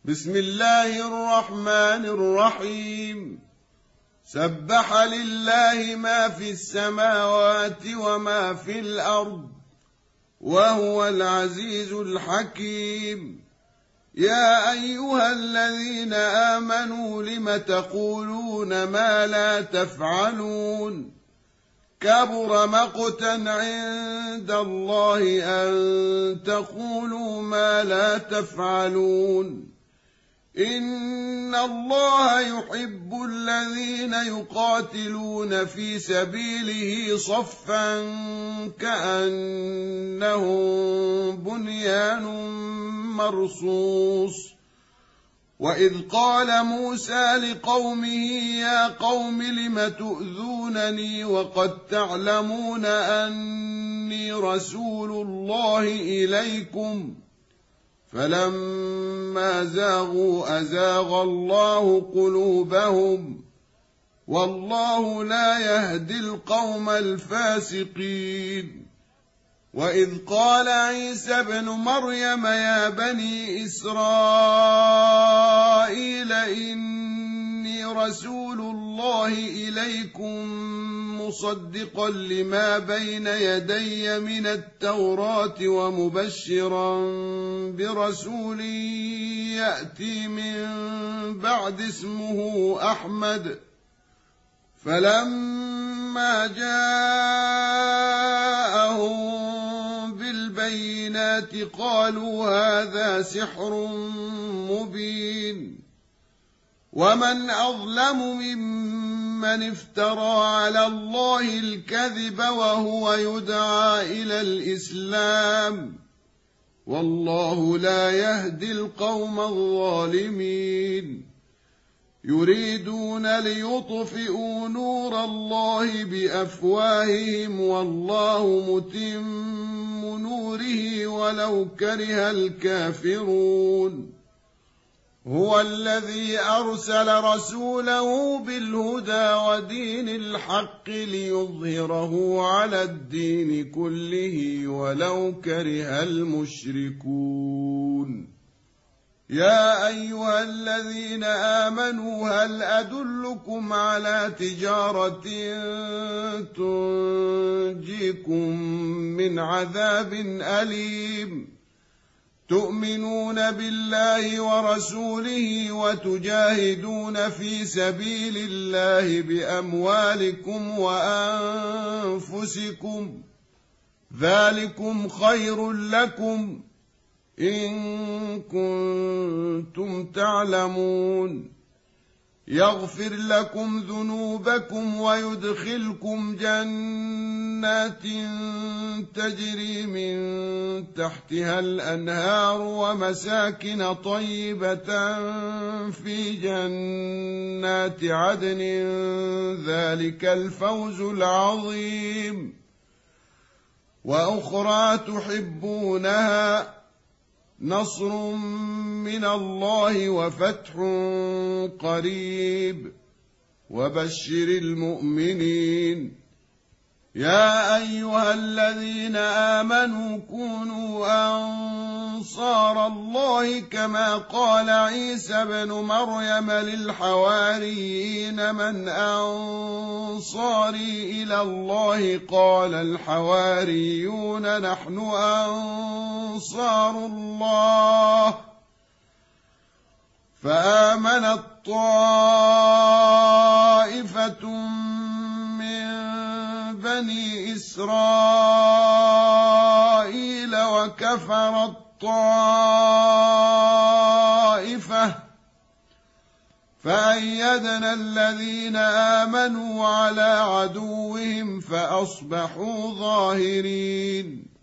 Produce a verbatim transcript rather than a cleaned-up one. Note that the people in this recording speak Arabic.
بسم الله الرحمن الرحيم. سبح لله ما في السماوات وما في الأرض وهو العزيز الحكيم. يا أيها الذين آمنوا لم تقولون ما لا تفعلون؟ كبر مقتا عند الله أن تقولوا ما لا تفعلون. إن الله يحب الذين يقاتلون في سبيله صفا كأنهم بنيان مرصوص. وإذ قال موسى لقومه يا قوم لم تؤذونني وقد تعلمون أني رسول الله إليكم؟ فلما زاغوا أزاغ الله قلوبهم والله لا يهدي القوم الفاسقين. وإذ قال عيسى ابن مريم يا بني إسرائيل إني رسول الله إليكم مصدقا لما بين يدي من التوراة ومبشرا برسول يأتي من بعد اسمه أحمد. فلما جاءهم بالبينات قالوا هذا سحر مبين. ومن أظلم ممن افترى على الله الكذب وهو يدعى إلى الإسلام والله لا يهدي القوم الظالمين. يريدون ليطفئوا نور الله بأفواههم والله متم نوره ولو كره الكافرون. هو الذي أرسل رسوله بالهدى ودين الحق ليظهره على الدين كله ولو كره المشركون. يا أيها الذين آمنوا هل أدلكم على تجارة تنجيكم من عذاب أليم؟ تؤمنون بالله ورسوله وتجاهدون في سبيل الله بأموالكم وأنفسكم ذلكم خير لكم إن كنتم تعلمون. يغفر لكم ذنوبكم ويدخلكم جنات تجري من تحتها الأنهار ومساكن طيبة في جنات عدن ذلك الفوز العظيم. وأخرى تحبونها نصر من الله وفتح قريب وبشر المؤمنين. يا أيها الذين آمنوا كونوا أنصار الله كما قال عيسى ابن مريم للحواريين من أنصاري إلى الله؟ قال الحواريون نحن أنصار الله. فآمنت طائفة من بني إسرائيل وكفرت طائفة فأيدنا الذين آمنوا على عدوهم فأصبحوا ظاهرين.